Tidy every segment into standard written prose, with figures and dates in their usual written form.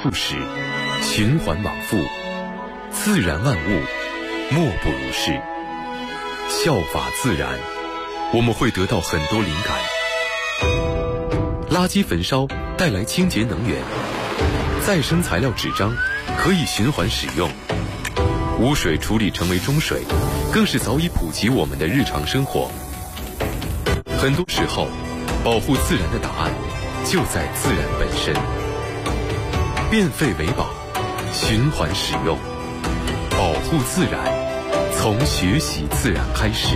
复始，循环往复，自然万物莫不如是。效法自然，我们会得到很多灵感。垃圾焚烧带来清洁能源，再生材料纸张可以循环使用，污水处理成为中水，更是早已普及我们的日常生活。很多时候，保护自然的答案就在自然本身。变废为宝，循环使用，保护自然，从学习自然开始。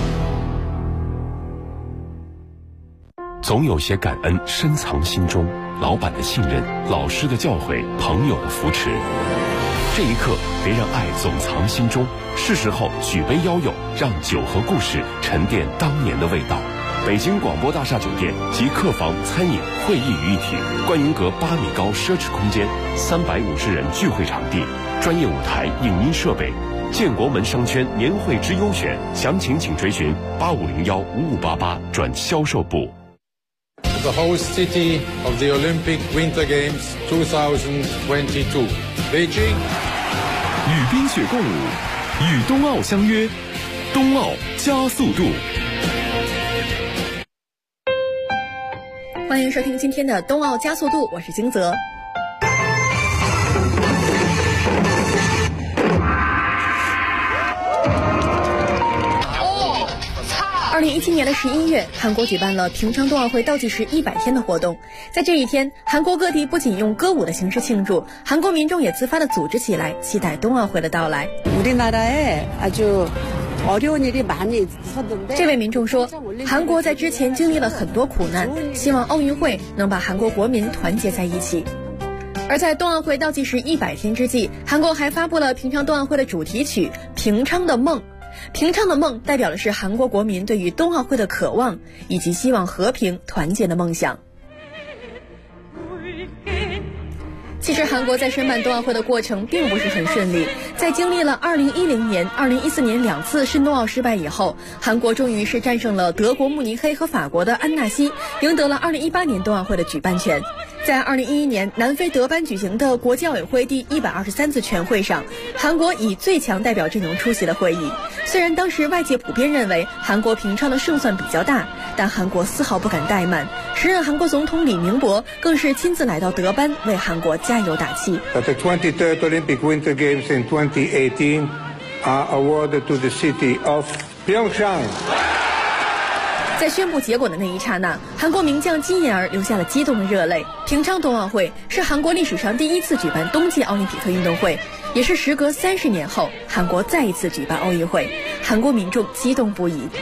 总有些感恩深藏心中，老板的信任，老师的教诲，朋友的扶持。这一刻，别让爱总藏心中，是时候举杯邀友，让酒和故事沉淀当年的味道。北京广播大厦酒店集客房、餐饮、会议于一体，观云阁8米高奢侈空间，350人聚会场地，专业舞台、影音设备。建国门商圈年会之优选，详情请追询85015588转销售部。 The host city of the Olympic Winter Games 2022, Beijing。 与冰雪共舞，与冬奥相约，冬奥加速度。 欢迎收听今天的冬奥加速度，我是金泽。2017年的11月，韩国举办了平昌冬奥会倒计时100天的活动。在这一天，韩国各地不仅用歌舞的形式庆祝，韩国民众也自发地组织起来，期待冬奥会的到来。这位民众说，韩国在之前经历了很多苦难，希望奥运会能把韩国国民团结在一起。而在冬奥会倒计时100天之际，韩国还发布了平昌冬奥会的主题曲《平昌的梦》。平昌的梦代表的是韩国国民对于冬奥会的渴望，以及希望和平团结的梦想。其实韩国在申办冬奥会的过程并不是很顺利，在经历了2010年、2014年2次申冬奥失败以后，韩国终于是战胜了德国慕尼黑和法国的安纳西，赢得了2018年冬奥会的举办权。在2011年南非德班举行的国际奥委会第123次全会上，韩国以最强代表阵容出席了会议。虽然当时外界普遍认为韩国平昌的胜算比较大，但韩国丝毫不敢怠慢。时任韩国总统李明博更是亲自来到德班为韩国加油打气。 The 23rd Olympic Winter Games in 2018 are awarded to the city of Pyeongchang。 在宣布结果的那一刹那，韩国名将金妍儿流下了激动的热泪。平昌冬奥会是韩国历史上第一次举办冬季奥林匹克运动会，也是时隔30年后韩国再一次举办奥运会，韩国民众激动不已。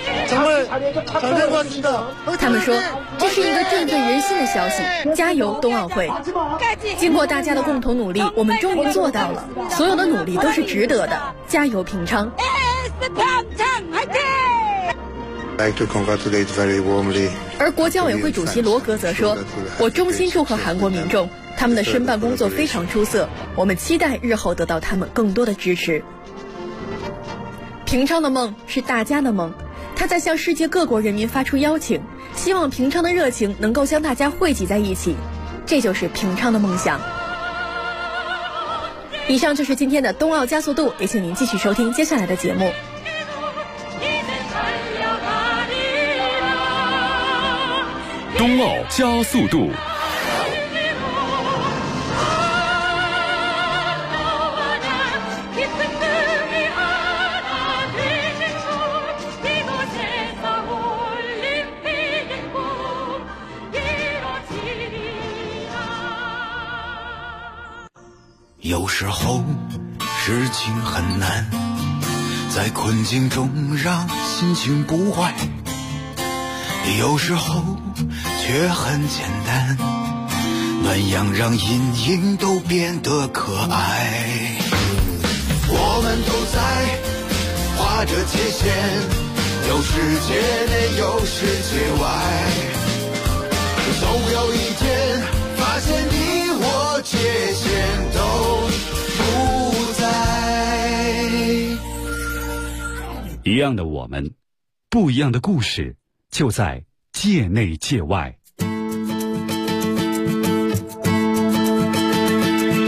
他们说，这是一个振奋人心的消息，加油冬奥会！经过大家的共同努力，我们终于做到了，所有的努力都是值得的，加油平昌！而国际奥委会主席罗格则说，我衷心祝贺韩国民众，他们的申办工作非常出色，我们期待日后得到他们更多的支持。平昌的梦是大家的梦，他在向世界各国人民发出邀请，希望平昌的热情能够将大家汇集在一起，这就是平昌的梦想。以上就是今天的冬奥加速度，也请您继续收听接下来的节目。 冬奥加速度。 有时候事情很难，在困境中让心情不坏，有时候却很简单，暖阳让阴影都变得可爱。我们都在画着界限，有世界内有世界外，总有一天发现你我界限都不在。 一样的我们，不一样的故事，就在界内界外。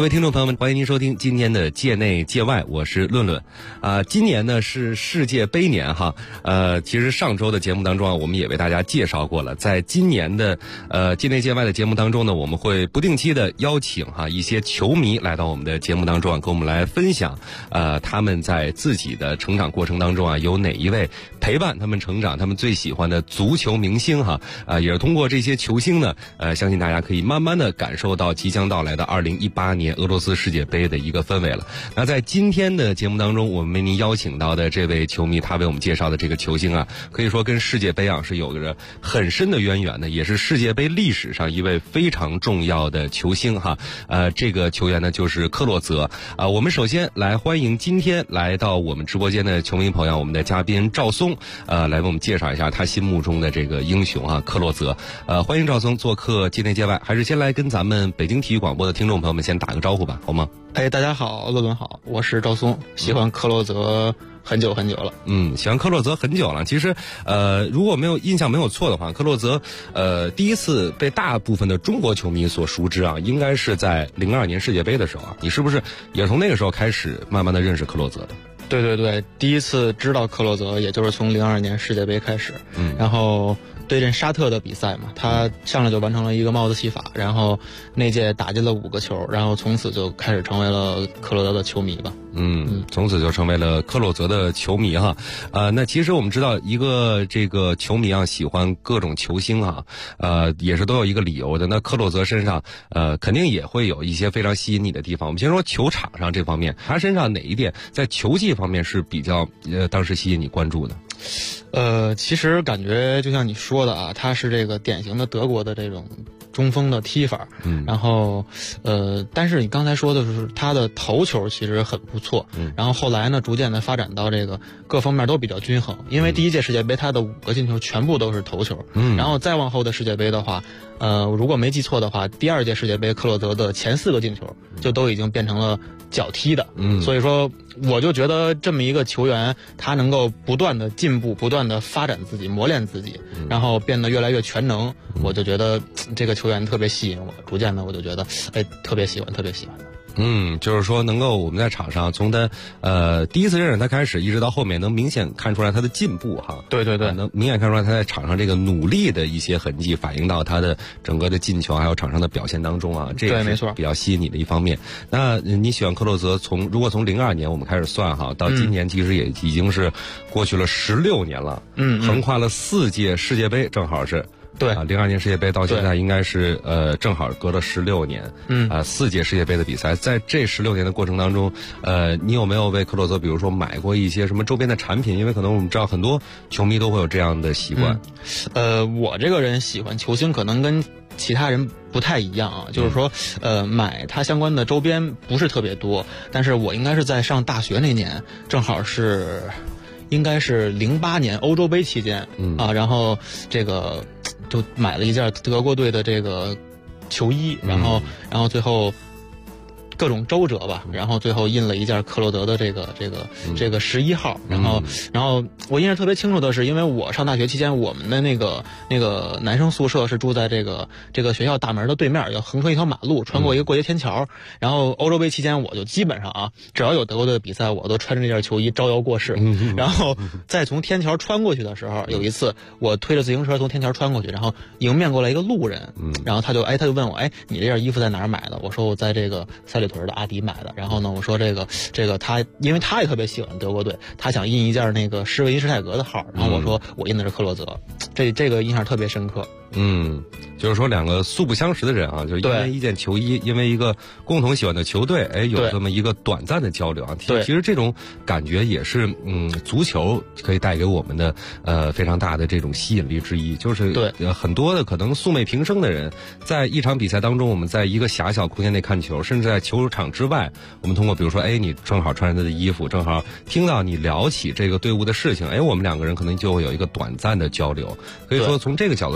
位听众朋友们，欢迎您收听今天的界内界外，我是论论。今年呢是世界杯年哈。其实上周的节目当中我们也为大家介绍过了，在今年的界内界外的节目当中呢，我们会不定期的邀请一些球迷来到我们的节目当中跟我们来分享他们在自己的成长过程当中有哪一位陪伴他们成长，他们最喜欢的足球明星也是通过这些球星呢，相信大家可以慢慢的感受到即将到来的2018年俄罗斯世界杯的一个氛围了。那在今天的节目当中，我们为您邀请到的这位球迷，他为我们介绍的这个球星可以说跟世界杯是有着很深的渊源的，也是世界杯历史上一位非常重要的球星这个球员呢就是克洛泽我们首先来欢迎今天来到我们直播间的球迷朋友，我们的嘉宾赵松来为我们介绍一下他心目中的这个英雄克洛泽。欢迎赵松做客界内界外，还是先来跟咱们北京体育广播的听众朋友们先打个招呼吧，好吗？ 大家好，乐伦好，我是赵松，喜欢克洛泽很久很久了。 喜欢克洛泽很久了。其实如果印象没有错的话，克洛泽第一次被大部分的中国球迷所熟知应该是在02年世界杯的时候你是不是也从那个时候开始慢慢的认识克洛泽的？ 对对对，第一次知道克洛泽也就是从02年世界杯开始。然后对阵沙特的比赛嘛，他上来就完成了一个帽子戏法，然后那届打进了5个球，然后从此就开始成为了克洛泽的球迷吧。 从此就成为了克洛泽的球迷那其实我们知道一个这个球迷喜欢各种球星也是都有一个理由的。那克洛泽身上肯定也会有一些非常吸引你的地方。我们先说球场上这方面，他身上哪一点在球技方面是比较当时吸引你关注的？ 其实感觉就像你说的他是这个典型的德国的这种中锋的踢法。然后但是你刚才说的是他的头球其实很不错。然后后来呢逐渐的发展到这个各方面都比较均衡，因为第一届世界杯他的5个进球全部都是头球。然后再往后的世界杯的话，如果没记错的话，第2届世界杯克洛泽的前4个进球就都已经变成了脚踢的。所以说我就觉得这么一个球员，他能够不断的进步，不断的发展自己，磨练自己，然后变得越来越全能。我就觉得这个球员特别吸引我，逐渐的我就觉得特别喜欢。 就是说能够我们在场上从他第一次认识他开始，一直到后面能明显看出来他的进步对对对， 能明显看出来他在场上这个努力的一些痕迹，反映到他的整个的进球还有场上的表现当中这个是比较吸引你的一方面。那你喜欢克洛泽如果从02年我们开始算到今年其实也已经是过去了16年了。横跨了4届世界杯，正好是对 02年世界杯到现在应该是正好隔了16年。4届世界杯的比赛，在这16年的过程当中，你有没有为克洛泽比如说买过一些什么周边的产品？因为可能我们知道很多球迷都会有这样的习惯。 我这个人喜欢球星可能跟其他人不太一样就是说买他相关的周边不是特别多，但是我应该是在上大学那年，正好是应该是08年欧洲杯期间然后这个就买了一件德国队的这个球衣，然后最后各种周折吧，然后最后印了一件克洛泽的这个11号。然后我印象特别清楚的是，因为我上大学期间，我们的那个男生宿舍是住在这个学校大门的对面，要横穿一条马路，穿过一个过街天桥。然后欧洲杯期间，我就基本上只要有德国队的比赛，我都穿着这件球衣招摇过市。然后再从天桥穿过去的时候，有一次我推着自行车从天桥穿过去，然后迎面过来一个路人，然后他就问我，你这件衣服在哪儿买的？我说我在这个三里屯的阿迪买的。然后呢，我说这个他，因为他也特别喜欢德国队，他想印一件那个施维因施泰格的号，然后我说我印的是克洛泽，这个印象特别深刻。 就是说两个素不相识的人就因为一件球衣，因为一个共同喜欢的球队，有这么一个短暂的交流其实这种感觉也是足球可以带给我们的非常大的这种吸引力之一。就是很多的可能素昧平生的人，在一场比赛当中，我们在一个狭小空间内看球，甚至在球场之外，我们通过比如说你正好穿着他的衣服，正好听到你聊起这个队伍的事情，我们两个人可能就会有一个短暂的交流。可以说从这个角度上来讲，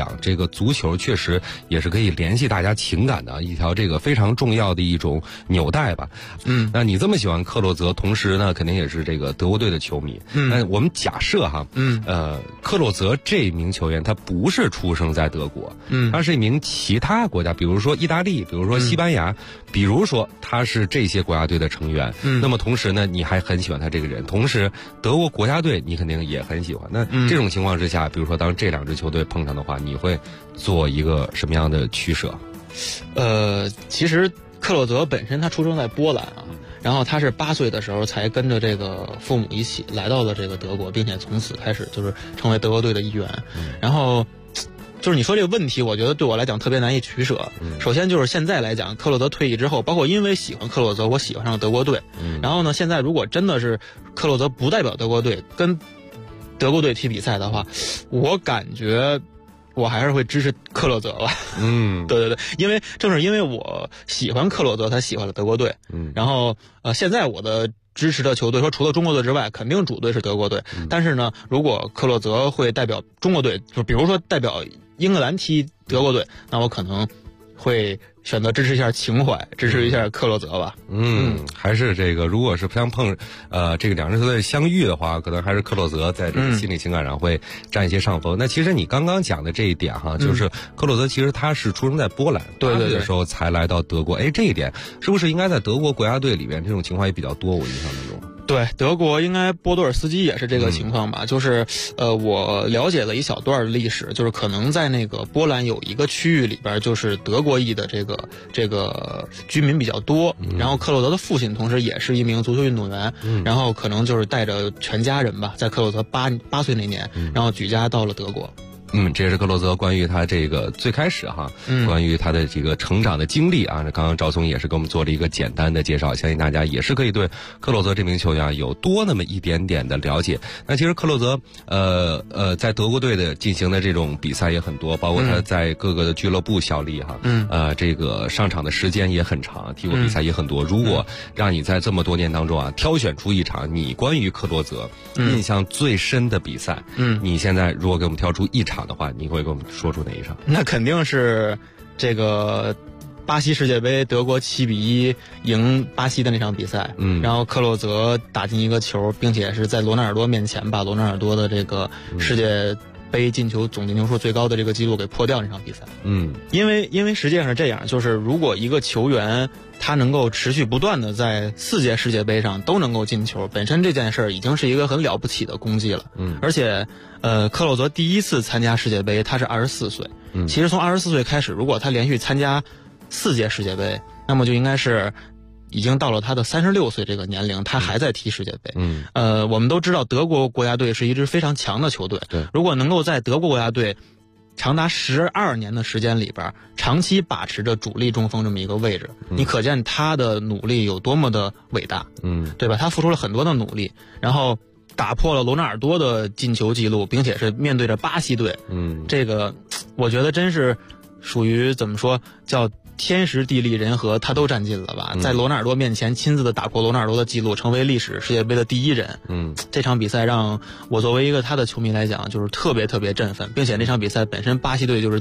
讲，这个足球确实也是可以联系大家情感的一条这个非常重要的一种纽带吧。那你这么喜欢克洛泽，同时呢，肯定也是这个德国队的球迷。那我们假设哈，克洛泽这名球员他不是出生在德国，他是一名其他国家，比如说意大利，比如说西班牙，比如说他是这些国家队的成员。那么同时呢，你还很喜欢他这个人，同时德国国家队你肯定也很喜欢。那这种情况之下，比如说当这两支球队碰上的话，你会做一个什么样的取舍？ 其实克洛泽本身他出生在波兰啊，然后他是8岁的时候才跟着这个父母一起来到了这个德国，并且从此开始就是成为德国队的一员。然后就是你说这个问题，我觉得对我来讲特别难以取舍。首先就是现在来讲，克洛泽退役之后，包括因为喜欢克洛泽，我喜欢上了德国队。然后呢，现在如果真的是克洛泽不代表德国队跟德国队踢比赛的话，我感觉我还是会支持克洛泽吧。对，正是因为我喜欢克洛泽，他喜欢了德国队。然后现在我的支持的球队说除了中国队之外，肯定主队是德国队。但是呢，如果克洛泽会代表中国队，就比如说代表英格兰踢德国队，那我可能会选择支持一下情怀，支持一下克洛泽吧。 还是这个，如果是这个两支球队相遇的话，可能还是克洛泽在这个心理情感上会占一些上风。那其实你刚刚讲的这一点哈，就是克洛泽其实他是出生在波兰，8岁的时候才来到德国。这一点是不是应该在德国国家队里边这种情况也比较多？我印象当中。 对，德国应该波多尔斯基也是这个情况吧。就是我了解了一小段历史，就是可能在那个波兰有一个区域里边，就是德国裔的这个居民比较多。然后克洛泽的父亲同时也是一名足球运动员，然后可能就是带着全家人吧，在克洛泽八岁那年，然后举家到了德国。 这也是克洛泽关于他这个最开始哈，关于他的这个成长的经历啊。刚刚赵松也是给我们做了一个简单的介绍，相信大家也是可以对克洛泽这名球员有多那么一点点的了解。那其实克洛泽在德国队的进行的这种比赛也很多，包括他在各个的俱乐部效力哈，这个上场的时间也很长，踢过比赛也很多。如果让你在这么多年当中啊，挑选出一场你关于克洛泽印象最深的比赛，你现在如果给我们挑出一场的话，你会给我们说出哪一场？ 那肯定是这个巴西世界杯，德国7-1赢巴西的那场比赛。然后克洛泽打进一个球，并且是在罗纳尔多面前把罗纳尔多的这个世界杯总进球数最高的这个记录给破掉那场比赛。因为实际上是这样，就是如果一个球员他能够持续不断的在4届世界杯上都能够进球，本身这件事儿已经是一个很了不起的功绩了。而且克洛泽第一次参加世界杯他是24岁。其实从24岁开始，如果他连续参加4届世界杯，那么就应该是已经到了他的36岁这个年龄，他还在踢世界杯。我们都知道德国国家队是一支非常强的球队。如果能够在德国国家队长达12年的时间里边，长期把持着主力中锋这么一个位置，你可见他的努力有多么的伟大。对吧？他付出了很多的努力，然后打破了罗纳尔多的进球记录，并且是面对着巴西队。这个我觉得真是属于怎么说叫天时地利人和，他都占尽了吧。在罗纳尔多面前亲自的打破罗纳尔多的记录，成为历史世界杯的第1人。这场比赛让我作为一个他的球迷来讲，就是特别特别振奋，并且那场比赛本身巴西队就是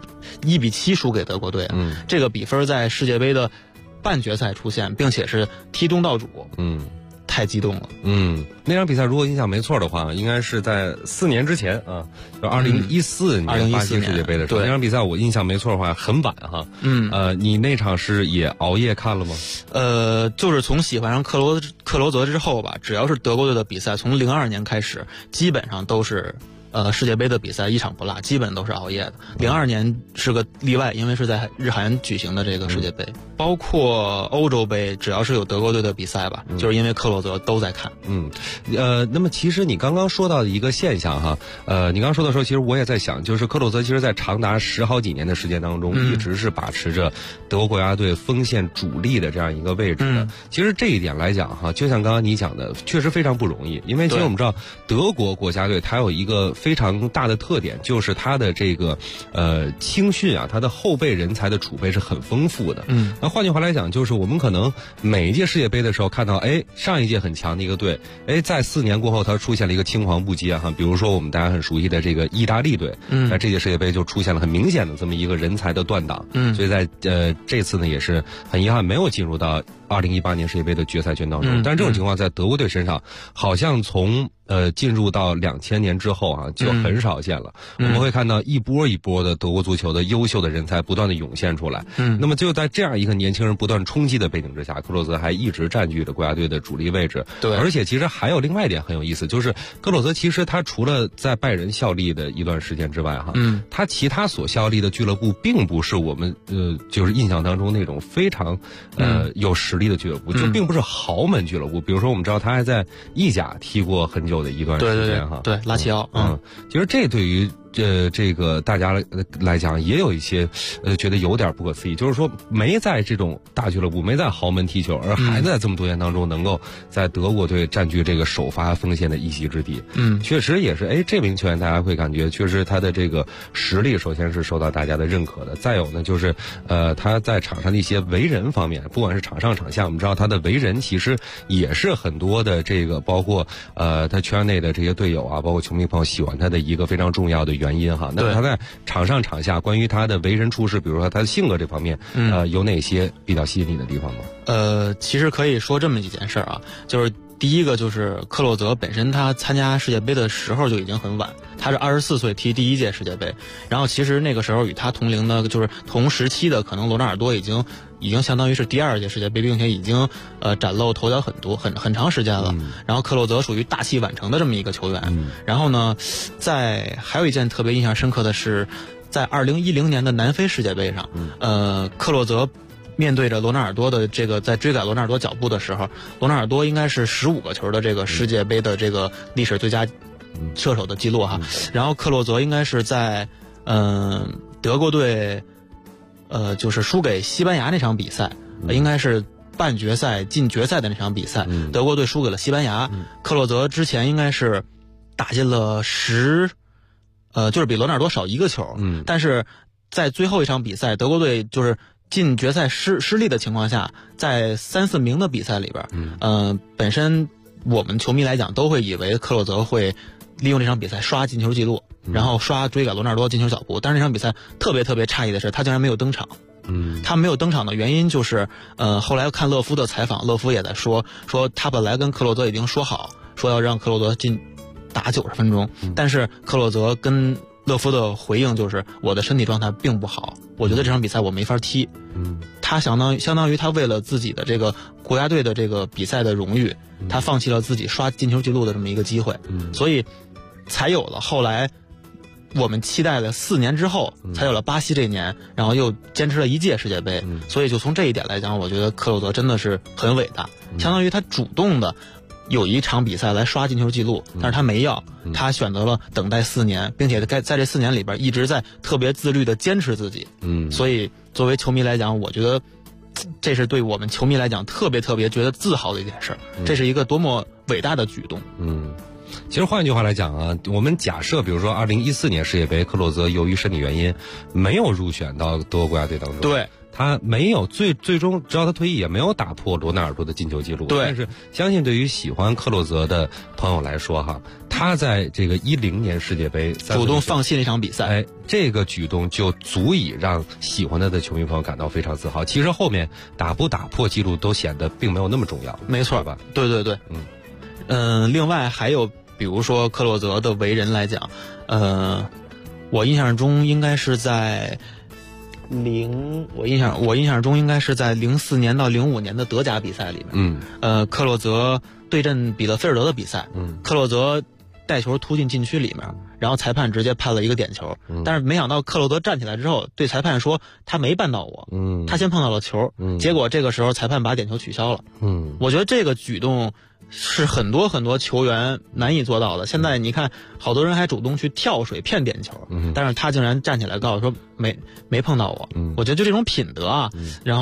1-7输给德国队。这个比分在世界杯的半决赛出现，并且是踢东道主。太激动了。 那场比赛如果印象没错的话，应该是在4年之前啊，就2014年巴西世界杯的时候。那场比赛我印象没错的话很晚哈。你那场是也熬夜看了吗？ 就是从喜欢上克罗泽之后吧，只要是德国队的比赛，从02年开始，基本上都是世界杯的比赛一场不落，基本都是熬夜的。02年是个例外，因为是在日韩举行的这个世界杯，包括欧洲杯，只要是有德国队的比赛吧，就是因为克洛泽都在看。 那么其实你刚刚说到的一个现象哈，你刚刚说的时候，其实我也在想，就是克洛泽其实在长达10好几年的时间当中，一直是把持着德国国家队锋线主力的这样一个位置的。其实这一点来讲哈，就像刚刚你讲的，确实非常不容易，因为其实我们知道德国国家队它有一个非非常大的特点，就是他的这个青训啊，他的后备人才的储备是很丰富的。那换句话来讲，就是我们可能每一届世界杯的时候看到，上一届很强的一个队，在4年过后，它出现了一个青黄不接哈。比如说我们大家很熟悉的这个意大利队，在这届世界杯就出现了很明显的这么一个人才的断档。所以在这次呢，也是很遗憾没有进入到2018年世界杯的决赛圈当中。但是这种情况在德国队身上，好像从进入到2000年之后啊，就很少见了。我们会看到一波一波的德国足球的优秀的人才不断的涌现出来。那么就在这样一个年轻人不断冲击的背景之下，克洛泽还一直占据着国家队的主力位置。 对， 而且其实还有另外一点很有意思，就是克洛泽其实他除了在拜仁效力的一段时间之外哈，他其他所效力的俱乐部并不是我们就是印象当中那种非常有实力的俱乐部，就并不是豪门俱乐部。比如说我们知道他还在意甲踢过很久的一段时间哈， 对，拉齐奥。 其实这对于这个大家来讲也有一些觉得有点不可思议，就是说没在这种大俱乐部，没在豪门踢球，而还在这么多年当中能够在德国队占据这个首发锋线的一席之地。确实也是，这名球员大家会感觉确实他的这个实力首先是受到大家的认可的，再有呢就是他在场上的一些为人方面，不管是场上场下，我们知道他的为人其实也是很多的这个包括他圈内的这些队友啊，包括球迷朋友喜欢他的一个非常重要的原因哈。那么他在场上场下关于他的为人处事，比如说他的性格这方面，有哪些比较吸引你的地方吗？ 其实可以说这么几件事啊，就是第一个就是克洛泽本身他参加世界杯的时候就已经很晚，他是24岁踢第一届世界杯，然后其实那个时候与他同龄的就是同时期的可能罗纳尔多已经相当于是第2届世界杯，并且已经崭露头角很长时间了。然后克洛泽属于大器晚成的这么一个球员。然后呢，还有一件特别印象深刻的是，在2010年的南非世界杯上，克洛泽面对着罗纳尔多的这个在追赶罗纳尔多脚步的时候，罗纳尔多应该是15个球的这个世界杯的这个历史最佳射手的记录哈。然后克洛泽应该是在德国队就是输给西班牙那场比赛，应该是半决赛进决赛的那场比赛，德国队输给了西班牙。克洛泽之前应该是打进了就是比罗纳尔多少1个球，但是在最后一场比赛，德国队就是进决赛失利的情况下，在3、4名的比赛里边，本身我们球迷来讲都会以为克洛泽会利用这场比赛刷进球记录，然后追赶罗纳尔多进球脚步。但是这场比赛特别诧异的是，他竟然没有登场。他没有登场的原因就是，后来看勒夫的采访，勒夫也在说他本来跟克洛泽已经说好，说要让克洛泽打90分钟，但是克洛泽跟勒夫的回应就是我的身体状态并不好，我觉得这场比赛我没法踢。他相当于他为了自己的这个国家队的这个比赛的荣誉，他放弃了自己刷进球记录的这么一个机会，所以才有了后来我们期待了4年之后才有了巴西这一年，然后又坚持了1届世界杯。所以就从这一点来讲，我觉得克洛泽真的是很伟大，相当于他主动的有一场比赛来刷进球记录，但是他没要，他选择了等待4年，并且在这4年里边一直在特别自律的坚持自己。所以作为球迷来讲，我觉得这是对我们球迷来讲特别觉得自豪的一件事，这是一个多么伟大的举动。 其实换一句话来讲啊，我们假设比如说2014年世界杯，克洛泽由于身体原因没有入选到德国国家队当中， 对， 他没有最终直到他退役也没有打破罗纳尔多的进球记录。 对， 但是相信对于喜欢克洛泽的朋友来说哈，他在这个2010年世界杯主动放弃那场比赛， 这个举动就足以让喜欢他的球迷朋友感到非常自豪。其实后面打不打破记录都显得并没有那么重要。 没错吧？ 对，另外还有比如说克洛泽的为人来讲，我印象中应该是在我印象中应该是在04年到05年的德甲比赛里面，克洛泽对阵比勒菲尔德的比赛，克洛泽带球突进禁区里面，然后裁判直接判了一个点球，但是没想到克洛泽站起来之后对裁判说他没绊到我，他先碰到了球，结果这个时候裁判把点球取消了。我觉得这个举动是很多球员难以做到的。现在你看好多人还主动去跳水骗点球，但是他竟然站起来告诉说没碰到我。我觉得就这种品德啊，然后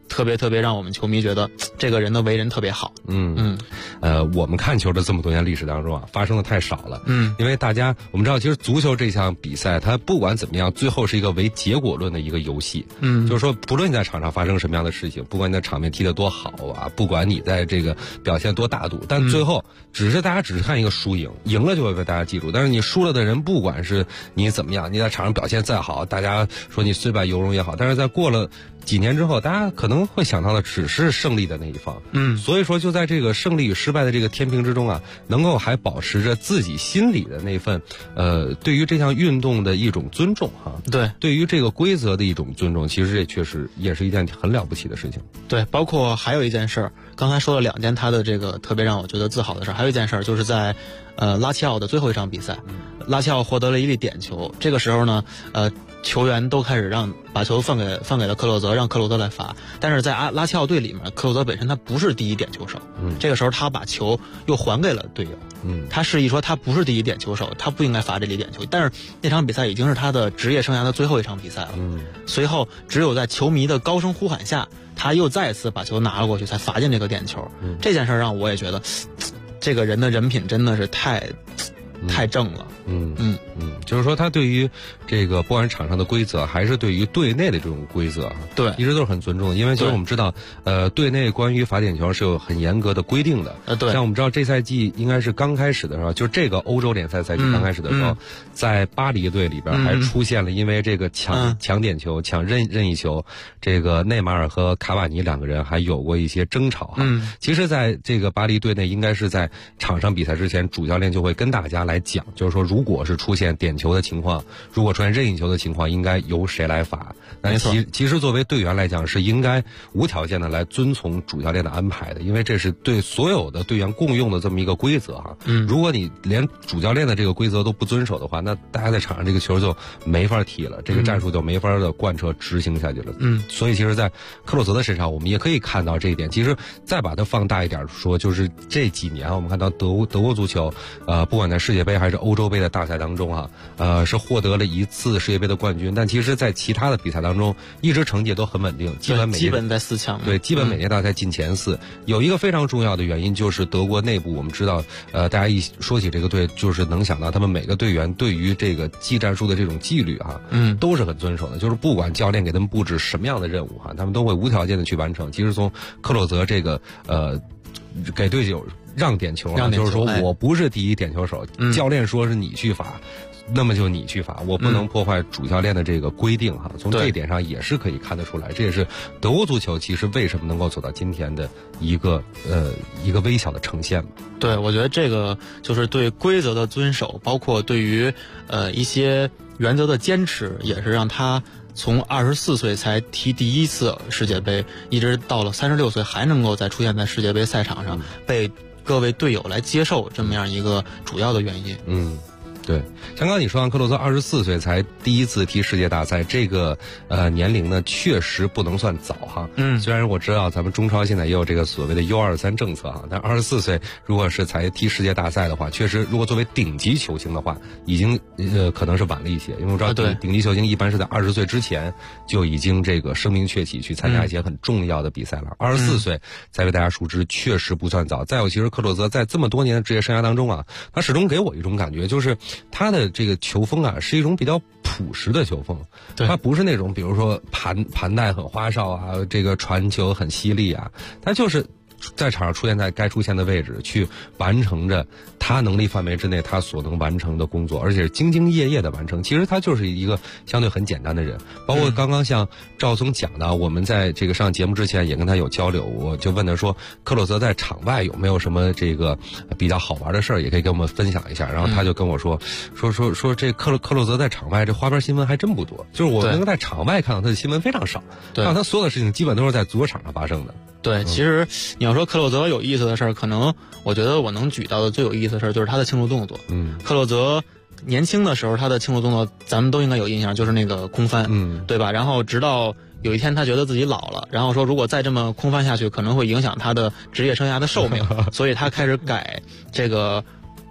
特别让我们球迷觉得这个人的为人特别好。 我们看球的这么多年历史当中啊，发生的太少了。因为我们知道，其实足球这项比赛，它不管怎么样，最后是一个唯结果论的一个游戏。就是说，不论你在场上发生什么样的事情，不管你在场面踢得多好啊，不管你在这个表现多大度，但最后大家只是看一个输赢，赢了就会被大家记住。但是你输了的人，不管是你怎么样，你在场上表现再好，大家说你虽败犹荣也好，但是在过了几年之后，大家可能会想到的只是胜利的那一方。所以说就在这个胜利与失败的这个天平之中啊，能够还保持着自己心里的那份对于这项运动的一种尊重哈。对于这个规则的一种尊重，其实这确实也是一件很了不起的事情。 对，包括还有一件事儿，刚才说了2件他的这个特别让我觉得自豪的事儿，还有一件事儿就是在拉齐奥的最后一场比赛，拉齐奥获得了一粒点球。这个时候呢，球员都开始把球放给了克洛泽，让克洛泽来罚。但是在拉齐奥队里面，克洛泽本身他不是第一点球手，这个时候他把球又还给了队友。他示意说他不是第一点球手，他不应该罚这粒点球。但是那场比赛已经是他的职业生涯的最后一场比赛了。随后只有在球迷的高声呼喊下，他又再次把球拿了过去，才罚进这个点球。这件事让我也觉得，这个人的人品真的是太正了。 就是说他对于这个不管是场上的规则，还是对于队内的这种规则， 对， 一直都是很尊重的。因为其实我们知道，队内关于罚点球是有很严格的规定的。 对， 像我们知道这赛季应该是刚开始的时候，就是这个欧洲联赛赛季刚开始的时候，在巴黎队里边还出现了因为这个抢点球、抢任意球，这个内马尔和卡瓦尼2个人还有过一些争吵哈。其实在这个巴黎队内，应该是在场上比赛之前，主教练就会跟大家来讲，就是说如果是出现点球的情况，如果出现任意球的情况，应该由谁来罚。那其实作为队员来讲，是应该无条件的来遵从主教练的安排的，因为这是对所有的队员共用的这么一个规则哈。如果你连主教练的这个规则都不遵守的话，那大家在场上这个球就没法踢了，这个战术就没法的贯彻执行下去了。所以其实在克洛泽的身上，我们也可以看到这一点。其实再把它放大一点说，就是这几年我们看到德国足球，不管在世界杯还是欧洲杯的大赛当中是获得了1次世界杯的冠军，但其实在其他的比赛当中一直成绩都很稳定，基本在4强。 对，基本每届大赛进前4。有一个非常重要的原因就是德国内部，我们知道大家一说起这个队，就是能想到他们每个队员对于这个技战术的这种纪律都是很遵守的，就是不管教练给他们布置什么样的任务他们都会无条件的去完成。其实从克洛泽这个给队友让点球就是说我不是第一点球手，教练说是你去罚，那么就你去罚，我不能破坏主教练的这个规定从这一点上也是可以看得出来，这也是德国足球其实为什么能够走到今天的一个微小的呈现。 对，我觉得这个就是对规则的遵守，包括对于一些原则的坚持，也是让他从24岁才踢第1次世界杯，一直到了36岁还能够再出现在世界杯赛场上，被各位队友来接受，这么样一个主要的原因。 对，像刚刚你说克洛泽24岁才第1次踢世界大赛，这个年龄呢确实不能算早虽然我知道咱们中超现在也有这个所谓的U23政策但24岁如果是才踢世界大赛的话，确实如果作为顶级球星的话，已经可能是晚了一些，因为我知道顶级球星一般是在20岁之前就已经这个声名鹊起，去参加一些很重要的比赛了。24岁才为大家熟知，确实不算早。再有，其实克洛泽在这么多年的职业生涯当中他始终给我一种感觉，就是他的这个球风是一种比较朴实的球风，他不是那种比如说盘带很花哨这个传球很犀利他就是在场上出现在该出现的位置，去完成着他能力范围之内他所能完成的工作，而且是兢兢业业的完成。其实他就是一个相对很简单的人。包括刚刚像赵松讲的，我们在这个上节目之前也跟他有交流，我就问他说克洛泽在场外有没有什么这个比较好玩的事儿，也可以跟我们分享一下。然后他就跟我说这克洛泽在场外这花边新闻还真不多，就是我能够在场外看到他的新闻非常少，但他所有的事情基本都是在足球场上发生的。 对，其实你要说克洛泽有意思的事儿，可能我觉得我能举到的最有意思的事儿就是他的庆祝动作。克洛泽年轻的时候他的庆祝动作咱们都应该有印象，就是那个空翻，对吧？然后直到有一天他觉得自己老了，然后说如果再这么空翻下去可能会影响他的职业生涯的寿命，所以他开始改这个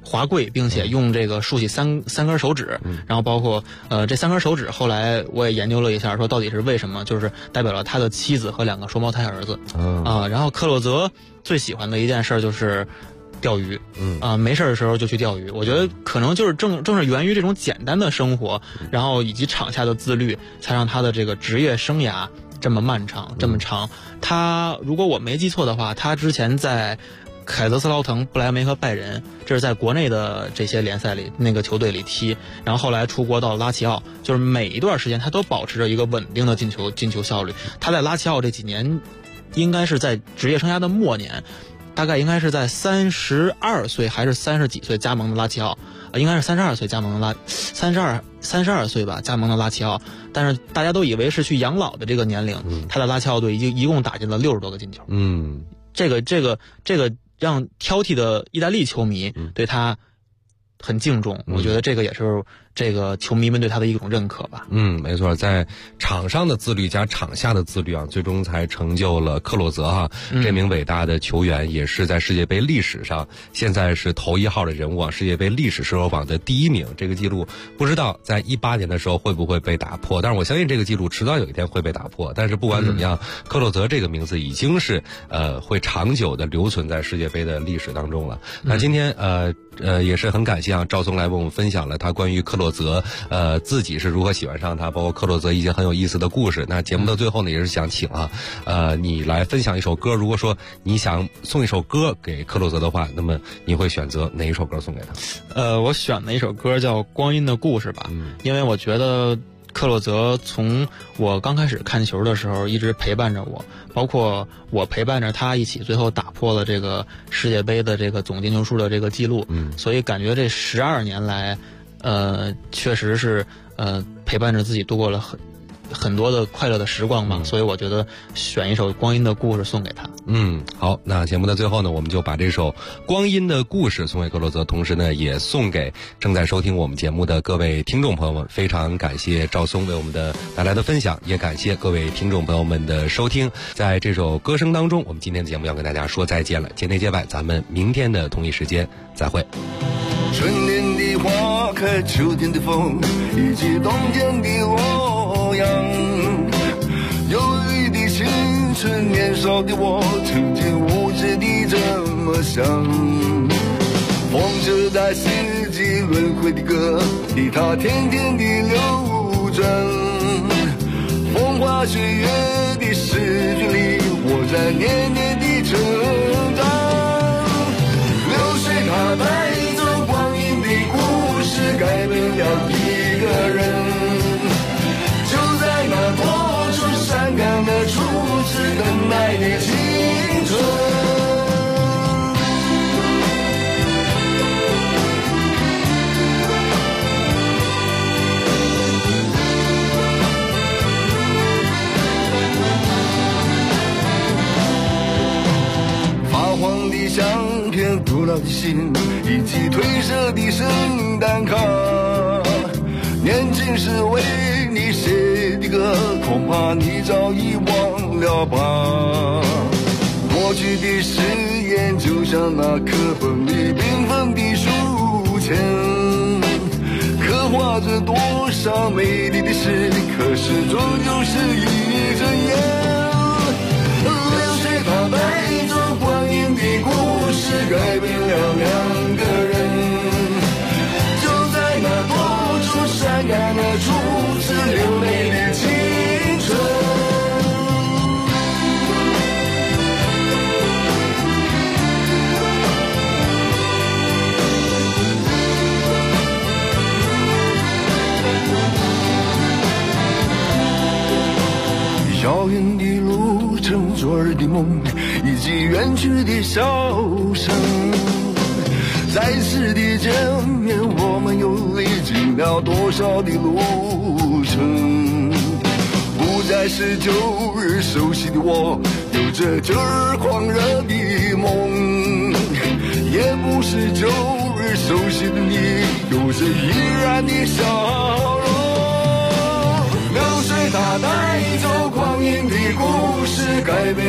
华贵，并且用这个竖起三根手指，然后包括这3根手指，后来我也研究了一下，说到底是为什么，就是代表了他的妻子和2个双胞胎儿子然后克洛泽最喜欢的一件事就是钓鱼，没事的时候就去钓鱼。我觉得可能就是正是源于这种简单的生活，然后以及场下的自律，才让他的这个职业生涯这么漫长，这么长。他如果我没记错的话，他之前在凯泽斯劳滕、不莱梅和拜仁，这是在国内的这些联赛里那个球队里踢，然后后来出国到拉齐奥，就是每一段时间他都保持着一个稳定的进球效率。他在拉齐奥这几年，应该是在职业生涯的末年，大概应该是在32岁还是30几岁加盟的拉齐奥，应该是32岁加盟的32岁吧，加盟的拉齐奥。但是大家都以为是去养老的这个年龄，他在拉齐奥队一共打进了60多个进球。这个让挑剔的意大利球迷对他很敬重，我觉得这个也是这个球迷们对他的一种认可吧。 没错，在场上的自律加场下的自律最终才成就了克洛泽这名伟大的球员，也是在世界杯历史上现在是头1号的人物世界杯历史射手榜的第1名。这个记录不知道在18年的时候会不会被打破，但是我相信这个记录迟早有一天会被打破。但是不管怎么样，克洛泽这个名字已经是会长久的留存在世界杯的历史当中了。那今天也是很感谢赵松来为我们分享了他关于克洛泽自己是如何喜欢上他，包括克洛泽一些很有意思的故事。那节目的最后呢，也是想请你来分享一首歌。如果说你想送一首歌给克洛泽的话，那么你会选择哪一首歌送给他？ 我选的一首歌叫《光阴的故事》吧，因为我觉得克洛泽从我刚开始看球的时候一直陪伴着我，包括我陪伴着他一起最后打破了这个世界杯的这个总进球数的这个记录。所以感觉这12年来确实是陪伴着自己度过了很多的快乐的时光嘛，所以我觉得选一首《光阴的故事》送给他。 好，那节目的最后呢，我们就把这首《光阴的故事》送给克洛泽，同时呢，也送给正在收听我们节目的各位听众朋友们。非常感谢赵松为我们带来的分享，也感谢各位听众朋友们的收听。在这首歌声当中，我们今天的节目要跟大家说再见了，节内节外，咱们明天的同一时间再会。 春天的花开，秋天的风，以及冬天的洛阳。忧郁的青春，年少的我，曾经无知地这么想。风车在四季轮回的歌里，它天天地流转。风花雪月的诗句里，我在年年地成长。流水它带走光阴的故事，改变了一个人。就在那多愁善感的初次等待的青春。黄的相片，古老的信，以及褪色的圣诞卡。年轻时为你写的歌，恐怕你早已忘了吧。过去的誓言，就像那课本里缤纷的书签，刻画着多少美丽的诗，可是终究是一阵烟。流水它带走光阴的故事，改变了两个人。就在那多愁善感的初次流泪的青春。遥远的路程，昨日的梦，以及远去的笑声。再次的见面，我们又历经了多少的路程？不再是旧日熟悉的我，有着旧日狂热的梦，也不是旧日熟悉的你，有着依然的笑容。流水它带走光阴的故事，改变